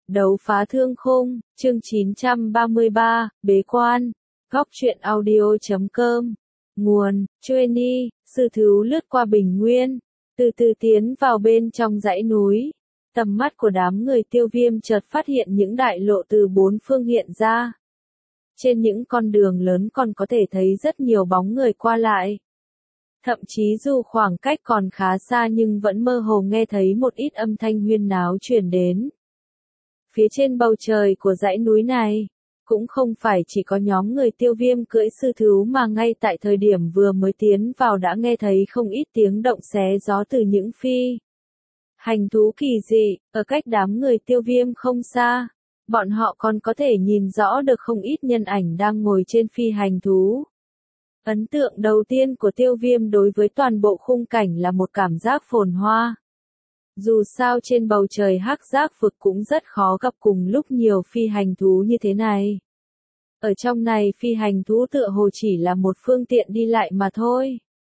Đấu phá thương khung, chương 933, bế quan. Góc truyện audio.com. Nguồn, Chueni, sư thú lướt qua bình nguyên, từ từ tiến vào bên trong dãy núi. Tầm mắt của đám người Tiêu Viêm chợt phát hiện những đại lộ từ bốn phương hiện ra. Trên những con đường lớn còn có thể thấy rất nhiều bóng người qua lại. Thậm chí dù khoảng cách còn khá xa nhưng vẫn mơ hồ nghe thấy một ít âm thanh huyên náo truyền đến. Phía trên bầu trời của dãy núi này, cũng không phải chỉ có nhóm người Tiêu Viêm cưỡi sư thú mà ngay tại thời điểm vừa mới tiến vào đã nghe thấy không ít tiếng động xé gió từ những phi hành thú kỳ dị, ở cách đám người Tiêu Viêm không xa. Bọn họ còn có thể nhìn rõ được không ít nhân ảnh đang ngồi trên phi hành thú. Ấn tượng đầu tiên của Tiêu Viêm đối với toàn bộ khung cảnh là một cảm giác phồn hoa. Dù sao trên bầu trời hắc giác vực cũng rất khó gặp cùng lúc nhiều phi hành thú như thế này. Ở trong này phi hành thú tựa hồ chỉ là một phương tiện đi lại mà thôi.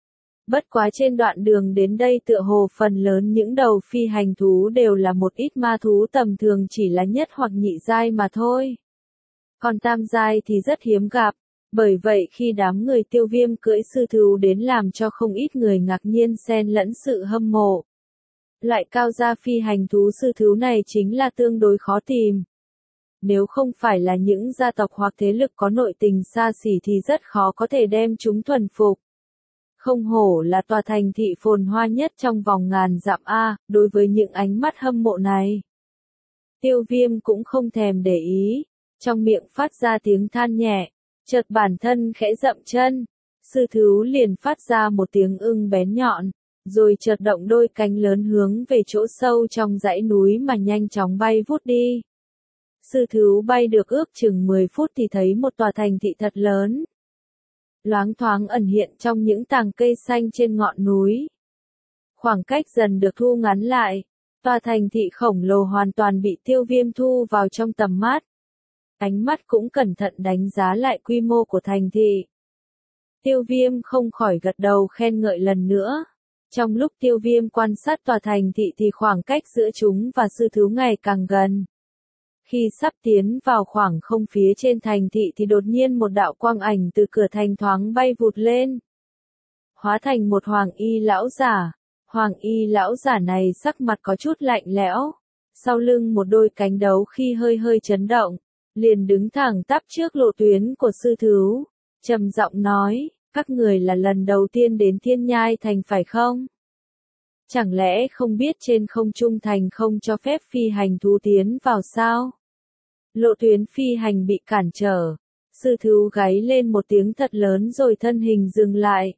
Bất quá trên đoạn đường đến đây tựa hồ phần lớn những đầu phi hành thú đều là một ít ma thú tầm thường chỉ là nhất hoặc nhị giai mà thôi. Còn tam giai thì rất hiếm gặp. Bởi vậy khi đám người Tiêu Viêm cưỡi sư thú đến làm cho không ít người ngạc nhiên xen lẫn sự hâm mộ. Loại cao gia phi hành thú sư thú này chính là tương đối khó tìm. Nếu không phải là những gia tộc hoặc thế lực có nội tình xa xỉ thì rất khó có thể đem chúng thuần phục. Không hổ là tòa thành thị phồn hoa nhất trong vòng ngàn dặm A, đối với những ánh mắt hâm mộ này. Tiêu Viêm cũng không thèm để ý, trong miệng phát ra tiếng than nhẹ. Chợt bản thân khẽ dậm chân, sư thú liền phát ra một tiếng ưng bén nhọn, rồi chợt động đôi cánh lớn hướng về chỗ sâu trong dãy núi mà nhanh chóng bay vút đi. Sư thú bay được ước chừng 10 phút thì thấy một tòa thành thị thật lớn. Loáng thoáng ẩn hiện trong những tàng cây xanh trên ngọn núi. Khoảng cách dần được thu ngắn lại, tòa thành thị khổng lồ hoàn toàn bị Tiêu Viêm thu vào trong tầm mắt. Ánh mắt cũng cẩn thận đánh giá lại quy mô của thành thị. Tiêu Viêm không khỏi gật đầu khen ngợi lần nữa. Trong lúc Tiêu Viêm quan sát tòa thành thị thì khoảng cách giữa chúng và sư thú ngày càng gần. Khi sắp tiến vào khoảng không phía trên thành thị thì đột nhiên một đạo quang ảnh từ cửa thành thoáng bay vụt lên. Hóa thành một hoàng y lão giả. Hoàng y lão giả này sắc mặt có chút lạnh lẽo. Sau lưng một đôi cánh đấu khi hơi hơi chấn động. Liền đứng thẳng tắp trước lộ tuyến của sư thú, trầm giọng nói, các người là lần đầu tiên đến Thiên Nhai Thành phải không? Chẳng lẽ không biết trên không trung thành không cho phép phi hành thú tiến vào sao? Lộ tuyến phi hành bị cản trở, sư thú gáy lên một tiếng thật lớn rồi thân hình dừng lại.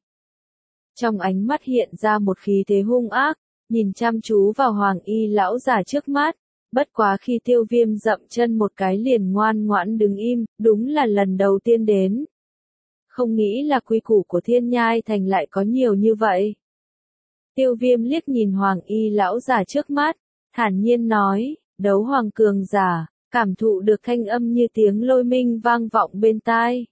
Trong ánh mắt hiện ra một khí thế hung ác, nhìn chăm chú vào hoàng y lão giả trước mắt. Bất quá khi Tiêu Viêm dậm chân một cái liền ngoan ngoãn đứng im, đúng là lần đầu tiên đến. Không nghĩ là quy củ của Thiên Nhai Thành lại có nhiều như vậy. Tiêu Viêm liếc nhìn hoàng y lão giả trước mắt, thản nhiên nói, đấu hoàng cường giả, cảm thụ được thanh âm như tiếng lôi minh vang vọng bên tai.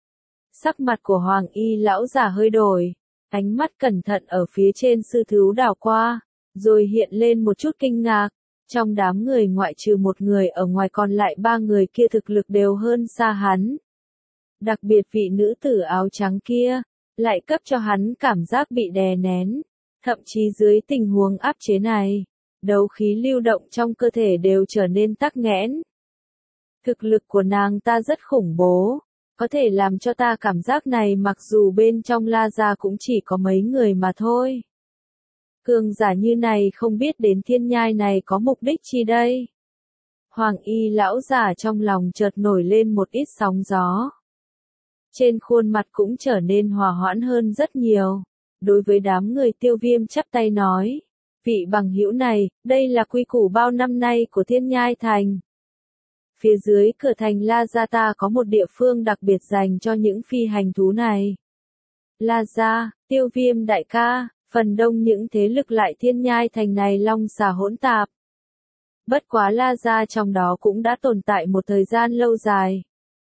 Sắc mặt của hoàng y lão giả hơi đổi, ánh mắt cẩn thận ở phía trên sư thú đảo qua, rồi hiện lên một chút kinh ngạc. Trong đám người ngoại trừ một người ở ngoài còn lại ba người kia thực lực đều hơn xa hắn. Đặc biệt vị nữ tử áo trắng kia, lại cấp cho hắn cảm giác bị đè nén. Thậm chí dưới tình huống áp chế này, đấu khí lưu động trong cơ thể đều trở nên tắc nghẽn. Thực lực của nàng ta rất khủng bố, có thể làm cho ta cảm giác này mặc dù bên trong La Gia cũng chỉ có mấy người mà thôi. Cường giả như này không biết đến Thiên Nhai này có mục đích chi đây? Hoàng y lão giả trong lòng chợt nổi lên một ít sóng gió. Trên khuôn mặt cũng trở nên hòa hoãn hơn rất nhiều. Đối với đám người Tiêu Viêm chắp tay nói, vị bằng hữu này, đây là quy củ bao năm nay của Thiên Nhai Thành. Phía dưới cửa thành La Gia ta có một địa phương đặc biệt dành cho những phi hành thú này. La Gia, Tiêu Viêm đại ca. Phần đông những thế lực lại Thiên Nhai Thành này long xà hỗn tạp. Bất quá La Gia trong đó cũng đã tồn tại một thời gian lâu dài.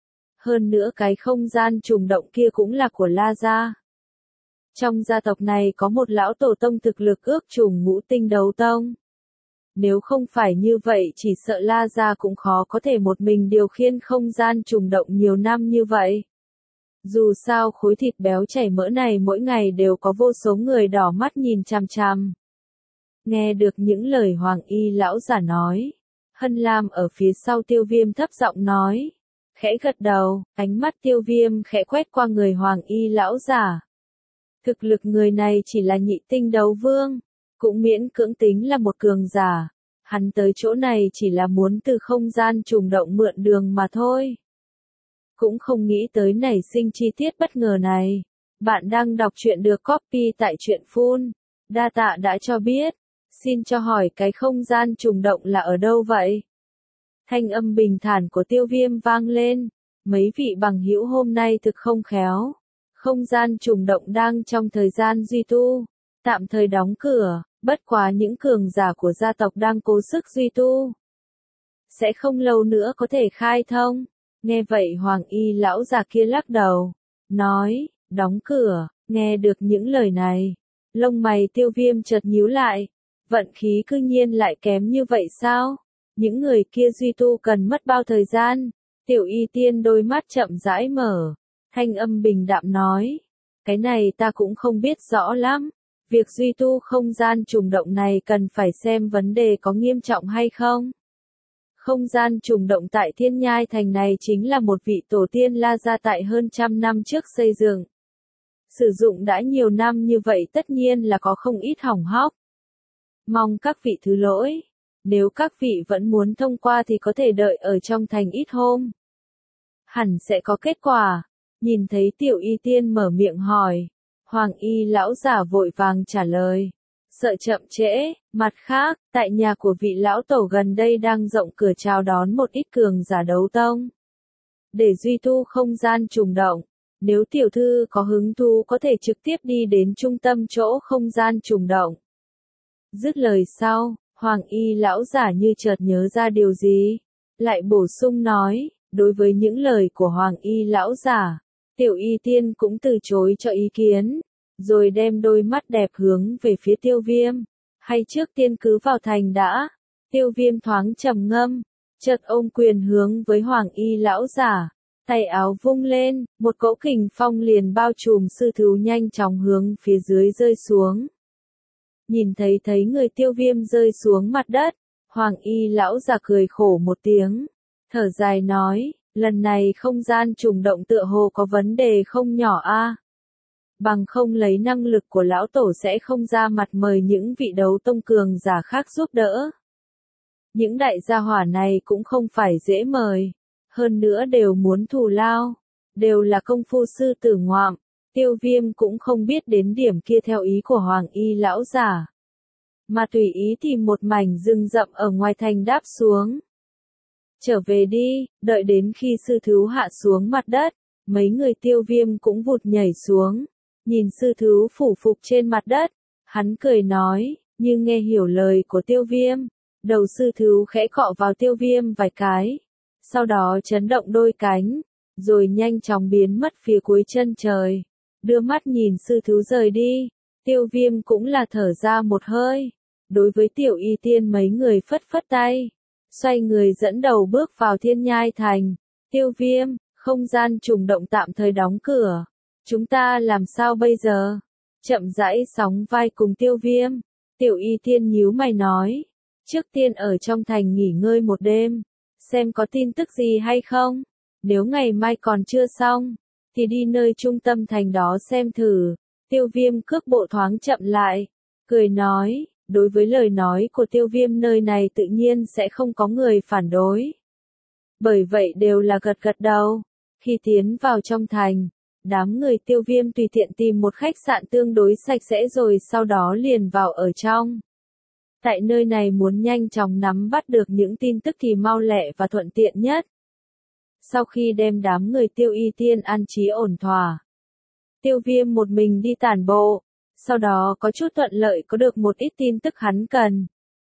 Hơn nữa cái không gian trùng động kia cũng là của La Gia. Trong gia tộc này có một lão tổ tông thực lực ước trùng ngũ tinh đấu tông. Nếu không phải như vậy chỉ sợ La Gia cũng khó có thể một mình điều khiển không gian trùng động nhiều năm như vậy. Dù sao khối thịt béo chảy mỡ này mỗi ngày đều có vô số người đỏ mắt nhìn chằm chằm. Nghe được những lời Hoàng Y lão giả nói, Hân Lam ở phía sau Tiêu Viêm thấp giọng nói, khẽ gật đầu, ánh mắt Tiêu Viêm khẽ quét qua người Hoàng Y lão giả. Thực lực người này chỉ là nhị tinh đấu vương, cũng miễn cưỡng tính là một cường giả. Hắn tới chỗ này chỉ là muốn từ không gian trùng động mượn đường mà thôi. Cũng không nghĩ tới nảy sinh chi tiết bất ngờ này. Bạn đang đọc truyện được copy tại truyện Full. Đa tạ đã cho biết. Xin cho hỏi cái không gian trùng động là ở đâu vậy? Thanh âm bình thản của Tiêu Viêm vang lên. Mấy vị bằng hữu hôm nay thực không khéo. Không gian trùng động đang trong thời gian duy tu. Tạm thời đóng cửa, bất quá những cường giả của gia tộc đang cố sức duy tu. Sẽ không lâu nữa có thể khai thông. Nghe vậy Hoàng Y lão già kia lắc đầu. Nói, đóng cửa, nghe được những lời này. Lông mày Tiêu Viêm chợt nhíu lại. Vận khí cư nhiên lại kém như vậy sao? Những người kia duy tu cần mất bao thời gian? Tiểu Y Tiên đôi mắt chậm rãi mở. Thanh âm bình đạm nói. Cái này ta cũng không biết rõ lắm. Việc duy tu không gian trùng động này cần phải xem vấn đề có nghiêm trọng hay không. Không gian trùng động tại Thiên Nhai Thành này chính là một vị tổ tiên La Gia tại hơn 100 năm trước xây dựng. Sử dụng đã nhiều năm như vậy tất nhiên là có không ít hỏng hóc. Mong các vị thứ lỗi. Nếu các vị vẫn muốn thông qua thì có thể đợi ở trong thành ít hôm. Hẳn sẽ có kết quả. Nhìn thấy Tiểu Y Tiên mở miệng hỏi. Hoàng Y lão giả vội vàng trả lời. Sợ chậm trễ, mặt khác, tại nhà của vị lão tổ gần đây đang rộng cửa chào đón một ít cường giả đấu tông. Để duy tu không gian trùng động, nếu tiểu thư có hứng thú có thể trực tiếp đi đến trung tâm chỗ không gian trùng động. Dứt lời sau, Hoàng Y lão giả như chợt nhớ ra điều gì, lại bổ sung nói, đối với những lời của Hoàng Y lão giả, Tiểu Y Tiên cũng từ chối cho ý kiến. Rồi đem đôi mắt đẹp hướng về phía Tiêu Viêm. Hay trước tiên cứ vào thành đã. Tiêu Viêm thoáng trầm ngâm. Chợt ôm quyền hướng với Hoàng Y lão giả. Tay áo vung lên, một cỗ kình phong liền bao trùm sư thú nhanh chóng hướng phía dưới rơi xuống. Nhìn thấy người Tiêu Viêm rơi xuống mặt đất. Hoàng Y lão giả cười khổ một tiếng. Thở dài nói, lần này không gian trùng động tựa hồ có vấn đề không nhỏ a. Bằng không lấy năng lực của lão tổ sẽ không ra mặt mời những vị đấu tông cường giả khác giúp đỡ. Những đại gia hỏa này cũng không phải dễ mời, hơn nữa đều muốn thù lao, đều là công phu sư tử ngoạm. Tiêu Viêm cũng không biết đến điểm kia theo ý của Hoàng Y lão giả, mà tùy ý tìm một mảnh rừng rậm ở ngoài thành đáp xuống. Trở về đi, đợi đến khi sư thú hạ xuống mặt đất, mấy người Tiêu Viêm cũng vụt nhảy xuống. Nhìn sư thú phủ phục trên mặt đất, hắn cười nói, như nghe hiểu lời của Tiêu Viêm. Đầu sư thú khẽ cọ vào Tiêu Viêm vài cái, sau đó chấn động đôi cánh, rồi nhanh chóng biến mất phía cuối chân trời. Đưa mắt nhìn sư thú rời đi, Tiêu Viêm cũng là thở ra một hơi. Đối với Tiểu Y Tiên mấy người phất phất tay, xoay người dẫn đầu bước vào Thiên Nhai Thành. Tiêu Viêm, không gian trùng động tạm thời đóng cửa. Chúng ta làm sao bây giờ? Chậm rãi sóng vai cùng Tiêu Viêm. Tiểu Y Tiên nhíu mày nói. Trước tiên ở trong thành nghỉ ngơi một đêm. Xem có tin tức gì hay không. Nếu ngày mai còn chưa xong, thì đi nơi trung tâm thành đó xem thử. Tiêu Viêm cước bộ thoáng chậm lại. Cười nói, đối với lời nói của Tiêu Viêm nơi này tự nhiên sẽ không có người phản đối. Bởi vậy đều là gật gật đầu. Khi tiến vào trong thành, đám người Tiêu Viêm tùy tiện tìm một khách sạn tương đối sạch sẽ rồi sau đó liền vào ở trong. Tại nơi này muốn nhanh chóng nắm bắt được những tin tức thì mau lẹ và thuận tiện nhất. Sau khi đem đám người Tiêu Y Tiên an trí ổn thỏa, Tiêu Viêm một mình đi tản bộ, sau đó có chút thuận lợi có được một ít tin tức hắn cần.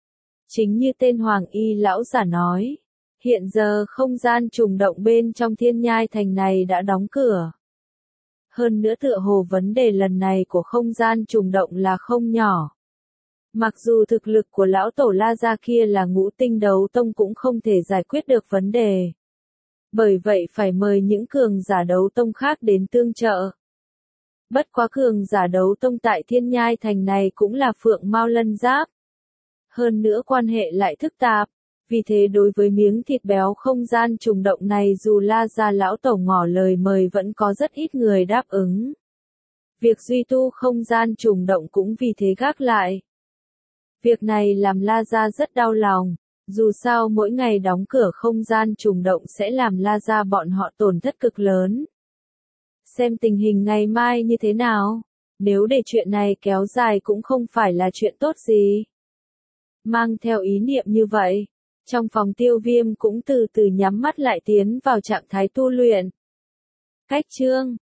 Chính như tên Hoàng Y lão giả nói, hiện giờ không gian trùng động bên trong Thiên Nhai Thành này đã đóng cửa. Hơn nữa tựa hồ vấn đề lần này của không gian trùng động là không nhỏ. Mặc dù thực lực của lão tổ La Gia kia là ngũ tinh đấu tông cũng không thể giải quyết được vấn đề. Bởi vậy phải mời những cường giả đấu tông khác đến tương trợ. Bất quá cường giả đấu tông tại Thiên Nhai Thành này cũng là Phượng Mao Lân Giáp. Hơn nữa quan hệ lại phức tạp. Vì thế đối với miếng thịt béo không gian trùng động này dù La Gia lão tổ ngỏ lời mời vẫn có rất ít người đáp ứng. Việc duy tu không gian trùng động cũng vì thế gác lại. Việc này làm La Gia rất đau lòng, dù sao mỗi ngày đóng cửa không gian trùng động sẽ làm La Gia bọn họ tổn thất cực lớn. Xem tình hình ngày mai như thế nào, nếu để chuyện này kéo dài cũng không phải là chuyện tốt gì. Mang theo ý niệm như vậy, trong phòng Tiêu Viêm cũng từ từ nhắm mắt lại tiến vào trạng thái tu luyện. Cách chương